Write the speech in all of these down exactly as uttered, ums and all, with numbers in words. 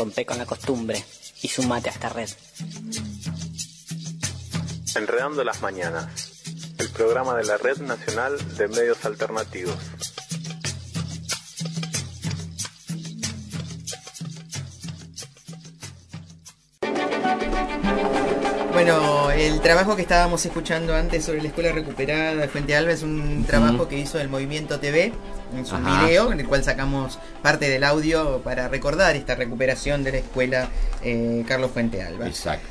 rompe con la costumbre y sumate a esta red. Enredando las mañanas, el programa de la Red Nacional de Medios Alternativos. Bueno, el trabajo que estábamos escuchando antes sobre la escuela recuperada de Fuente Alba es un trabajo uh-huh. que hizo el Movimiento T V. Es un Ajá. video en el cual sacamos parte del audio para recordar esta recuperación de la escuela eh, Carlos Fuente Alba. Exacto.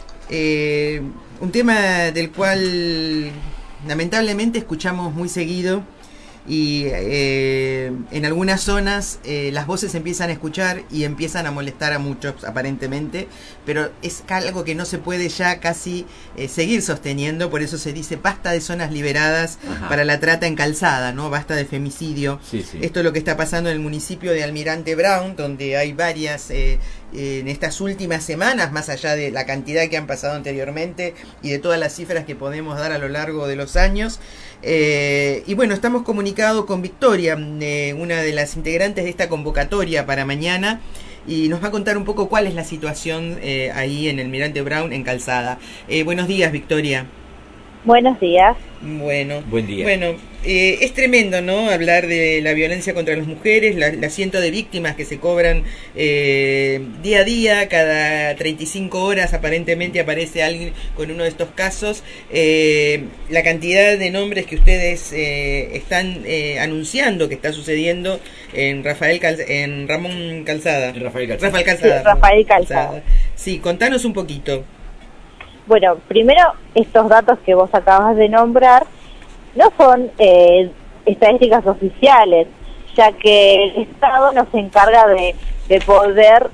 Eh, un tema del cual lamentablemente escuchamos muy seguido y eh, en algunas zonas eh, las voces empiezan a escuchar y empiezan a molestar a muchos aparentemente, pero es algo que no se puede ya casi eh, seguir sosteniendo, por eso se dice basta de zonas liberadas Ajá. para la trata en Calzada, ¿no? Basta de femicidio. Sí, sí. Esto es lo que está pasando en el municipio de Almirante Brown, donde hay varias eh, eh, en estas últimas semanas, más allá de la cantidad que han pasado anteriormente y de todas las cifras que podemos dar a lo largo de los años. Eh, y bueno, estamos comunicados con Victoria, eh, una de las integrantes de esta convocatoria para mañana, y nos va a contar un poco cuál es la situación eh, ahí en el Almirante Brown en Calzada. Eh, buenos días, Victoria. Buenos días. Bueno, buen día. Bueno, eh, es tremendo, ¿no? Hablar de la violencia contra las mujeres, la, la ciento de víctimas que se cobran eh, día a día, cada treinta y cinco horas aparentemente aparece alguien con uno de estos casos. Eh, la cantidad de nombres que ustedes eh, están eh, anunciando que está sucediendo en Rafael Cal en Ramón Calzada. Rafael Calzada. Rafael Calzada. Sí, Rafael Calzada. Calzada. Sí, contanos un poquito. Bueno, primero, estos datos que vos acabas de nombrar no son eh, estadísticas oficiales, ya que el Estado nos encarga de, de poder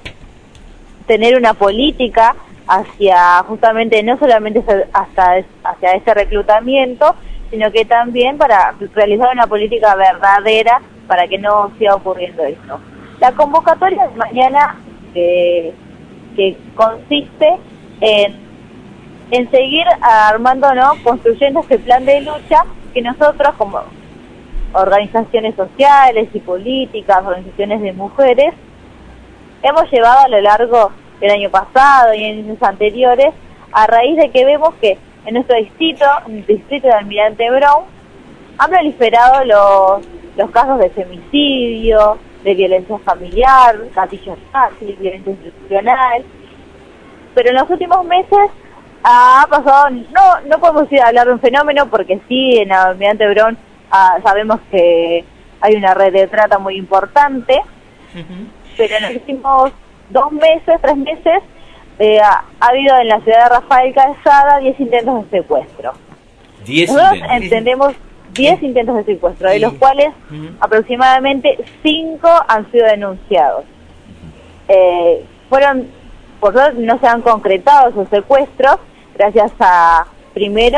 tener una política hacia, justamente, no solamente hasta hacia ese reclutamiento, sino que también para realizar una política verdadera para que no siga ocurriendo esto. La convocatoria de mañana, eh, que consiste en en seguir armando, ¿no? construyendo este plan de lucha que nosotros como organizaciones sociales y políticas, organizaciones de mujeres, hemos llevado a lo largo del año pasado y en años anteriores, a raíz de que vemos que en nuestro distrito, en el distrito de Almirante Brown, han proliferado los, los casos de femicidio, de violencia familiar, gatillo fácil, violencia institucional, pero en los últimos meses ha pasado, no no podemos ir a hablar de un fenómeno porque sí, en Almirante Brown ah, sabemos que hay una red de trata muy importante, uh-huh. pero en los últimos dos meses, tres meses, eh, ha, ha habido en la ciudad de Rafael Calzada diez intentos de secuestro. diez Nosotros intentos. entendemos diez intentos de secuestro, de los cuales uh-huh. aproximadamente cinco han sido denunciados. Uh-huh. Eh, fueron, por suerte no se han concretado esos secuestros, gracias a, primero,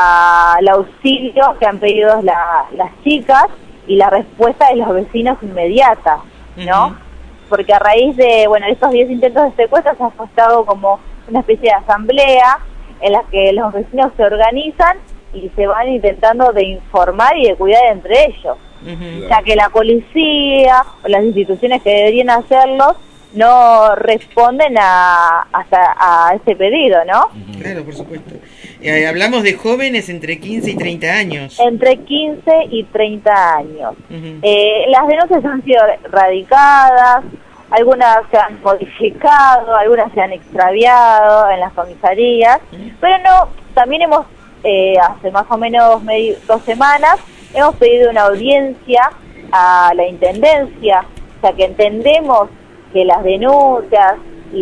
al auxilio que han pedido la, las chicas y la respuesta de los vecinos inmediata, ¿no? Uh-huh. Porque a raíz de, bueno, estos diez intentos de secuestro se ha apostado como una especie de asamblea en la que los vecinos se organizan y se van intentando de informar y de cuidar entre ellos, uh-huh. ya que la policía o las instituciones que deberían hacerlo no responden a, a, a ese pedido, ¿no? Claro, por supuesto. Eh, hablamos de jóvenes entre quince y treinta años. Entre quince y treinta años. Uh-huh. Eh, las denuncias han sido radicadas, algunas se han modificado, algunas se han extraviado en las comisarías, uh-huh. pero no, también hemos, eh, hace más o menos medio, dos semanas, hemos pedido una audiencia a la Intendencia, o sea que entendemos que las denuncias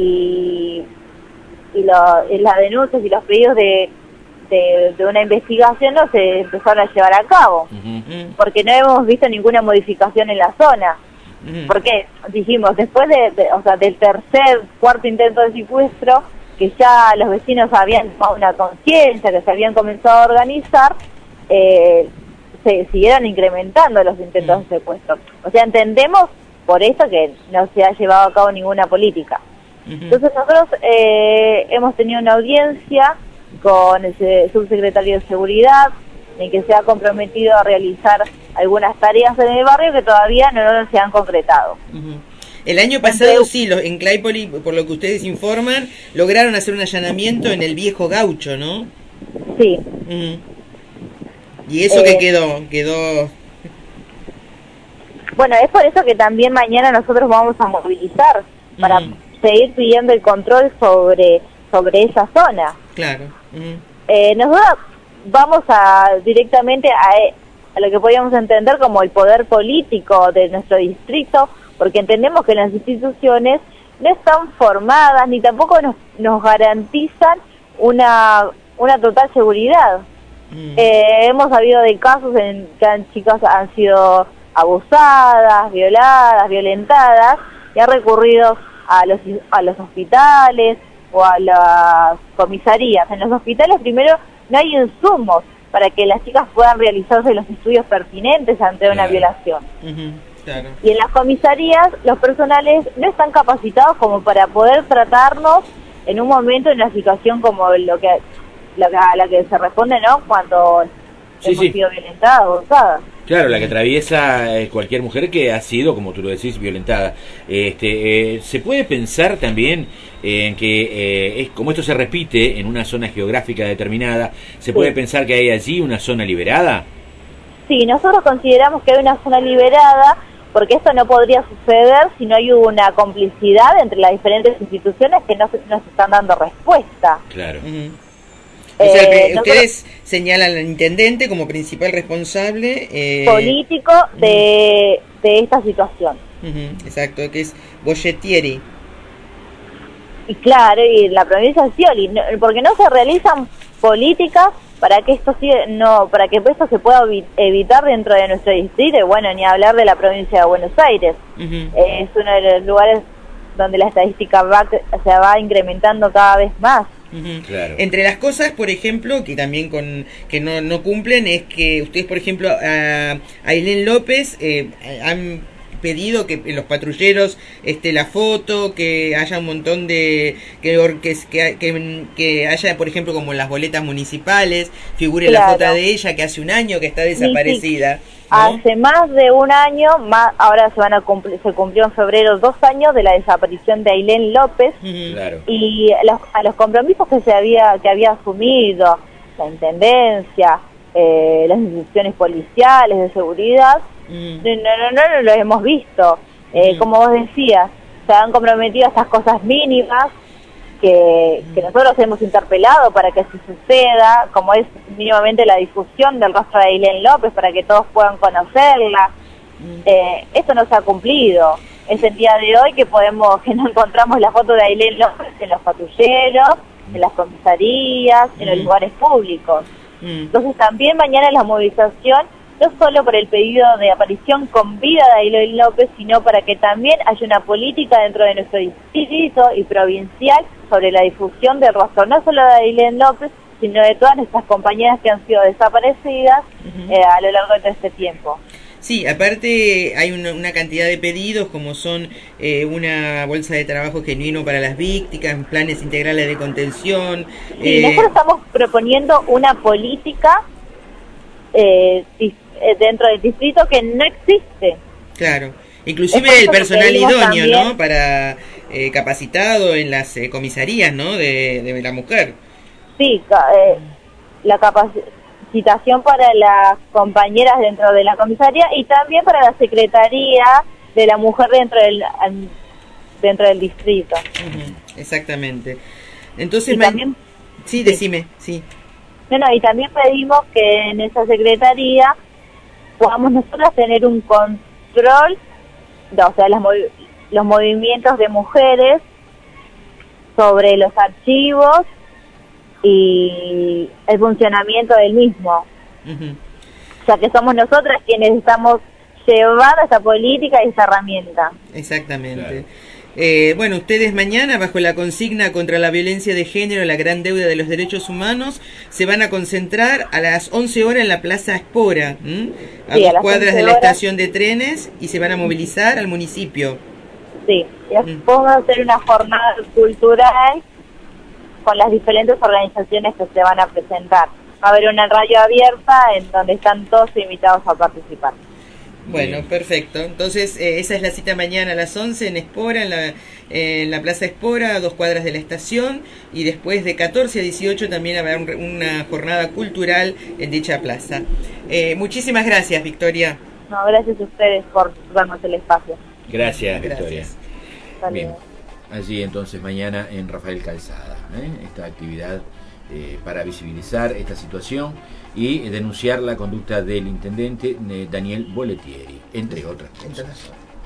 y, y, lo, y las denuncias y los pedidos de, de, de una investigación no se empezaron a llevar a cabo, uh-huh. porque no hemos visto ninguna modificación en la zona. Uh-huh. Porque dijimos, después de, de, o sea, del tercer, cuarto intento de secuestro, que ya los vecinos habían tomado una conciencia, que se habían comenzado a organizar, eh, se siguieron incrementando los intentos uh-huh. de secuestro. O sea, entendemos por eso que no se ha llevado a cabo ninguna política. Uh-huh. Entonces nosotros eh, hemos tenido una audiencia con el subsecretario de Seguridad, en que se ha comprometido a realizar algunas tareas en el barrio que todavía no, no se han concretado. Uh-huh. El año pasado sí, los, en Claypole, por lo que ustedes informan, lograron hacer un allanamiento en el Viejo Gaucho, ¿no? Sí. Uh-huh. ¿Y eso eh, qué quedó? Quedó... Bueno, es por eso que también mañana nosotros vamos a movilizar para uh-huh. seguir pidiendo el control sobre sobre esa zona. Claro. Uh-huh. Eh, nosotros vamos a directamente a, a lo que podríamos entender como el poder político de nuestro distrito, porque entendemos que las instituciones no están formadas ni tampoco nos, nos garantizan una una total seguridad. Uh-huh. Eh, hemos sabido de casos en que chicas han sido abusadas, violadas, violentadas, y han recurrido a los a los hospitales o a las comisarías. En los hospitales primero no hay insumos para que las chicas puedan realizarse los estudios pertinentes ante una claro. violación. Uh-huh. Claro. Y en las comisarías los personales no están capacitados como para poder tratarnos en un momento, en una situación como lo que, lo que a la que se responde, ¿no? Cuando sí, hemos sí. sido violentadas, abusadas. Claro, la que atraviesa eh, cualquier mujer que ha sido, como tú lo decís, violentada. Este, eh, ¿se puede pensar también eh, en que, eh, es, como esto se repite en una zona geográfica determinada, ¿se puede sí. pensar que hay allí una zona liberada? Sí, nosotros consideramos que hay una zona liberada, porque esto no podría suceder si no hay una complicidad entre las diferentes instituciones que no se, no se están dando respuesta. Claro. Uh-huh. O sea, que eh, ustedes nosotros, señalan al intendente como principal responsable eh, político de, uh-huh. de esta situación. Uh-huh, exacto, que es Bollettieri. Y claro, y la provincia de Scioli, no, porque no se realizan políticas para que esto no para que esto se pueda evitar dentro de nuestro distrito, y bueno, ni hablar de la provincia de Buenos Aires. Uh-huh. Eh, es uno de los lugares donde la estadística va, se va incrementando cada vez más. Uh-huh. Claro. Entre las cosas, por ejemplo, que también con que no, no cumplen, es que ustedes, por ejemplo, a Ailén López eh, han pedido que en los patrulleros esté la foto, que haya un montón de que, que, que, que haya, por ejemplo, como en las boletas municipales, figure claro. la foto de ella, que hace un año que está desaparecida. Sí, sí. ¿No? Hace más de un año, más, ahora se van a cumplir, se cumplió en febrero dos años de la desaparición de Ailén López. Uh-huh. Claro. Y los, a los compromisos que se había que había asumido la intendencia, eh, las instituciones policiales de seguridad, uh-huh. no, no, no, no lo hemos visto. Eh, uh-huh. Como vos decías, se han comprometido a estas cosas mínimas que, que nosotros hemos interpelado para que así suceda, como es mínimamente la difusión del rostro de Ailén López para que todos puedan conocerla. Eh, esto no se ha cumplido. Es el día de hoy que podemos que no encontramos la foto de Ailén López en los patrulleros, en las comisarías, en los lugares públicos. Entonces también mañana en la movilización, no solo por el pedido de aparición con vida de Ailén López, sino para que también haya una política dentro de nuestro distrito y provincial sobre la difusión del rostro, no solo de Ailén López, sino de todas nuestras compañeras que han sido desaparecidas uh-huh. eh, a lo largo de todo este tiempo. Sí, aparte hay una, una cantidad de pedidos como son eh, una bolsa de trabajo genuino para las víctimas, planes integrales de contención. Sí, eh... nosotros estamos proponiendo una política eh, dentro del distrito que no existe. Claro, inclusive el personal idóneo, también, ¿no? Para eh, capacitado en las eh, comisarías, ¿no? De, de la mujer. Sí, eh, la capacitación para las compañeras dentro de la comisaría y también para la secretaría de la mujer dentro del dentro del distrito. Uh-huh, exactamente. Entonces, y también, sí, decime, sí. No, no, y también pedimos que en esa secretaría podamos nosotros tener un control, o sea, los, movi- los movimientos de mujeres sobre los archivos y el funcionamiento del mismo. Uh-huh. O sea, que somos nosotras quienes estamos llevando esta política y esta herramienta. Exactamente. Claro. Eh, bueno, ustedes mañana, bajo la consigna contra la violencia de género, la gran deuda de los derechos humanos, se van a concentrar a las once horas en la Plaza Espora, ¿m? a sí, dos a cuadras de la estación de trenes, y se van a movilizar al municipio. Sí, y después vamos a hacer una jornada cultural con las diferentes organizaciones que se van a presentar. Va a haber una radio abierta en donde están todos invitados a participar. Bueno, Bien. perfecto. Entonces, eh, esa es la cita mañana a las once en Espora, en la, eh, en la Plaza Espora, a dos cuadras de la estación. Y después de catorce a dieciocho también habrá un, una jornada cultural en dicha plaza. Eh, muchísimas gracias, Victoria. No, gracias a ustedes por darnos el espacio. Gracias, Victoria. Gracias. Hasta Bien, luego. allí entonces mañana en Rafael Calzada, ¿eh? esta actividad eh, para visibilizar esta situación y eh, denunciar la conducta del intendente eh, Daniel Boletieri, entre otras cosas. Entonces.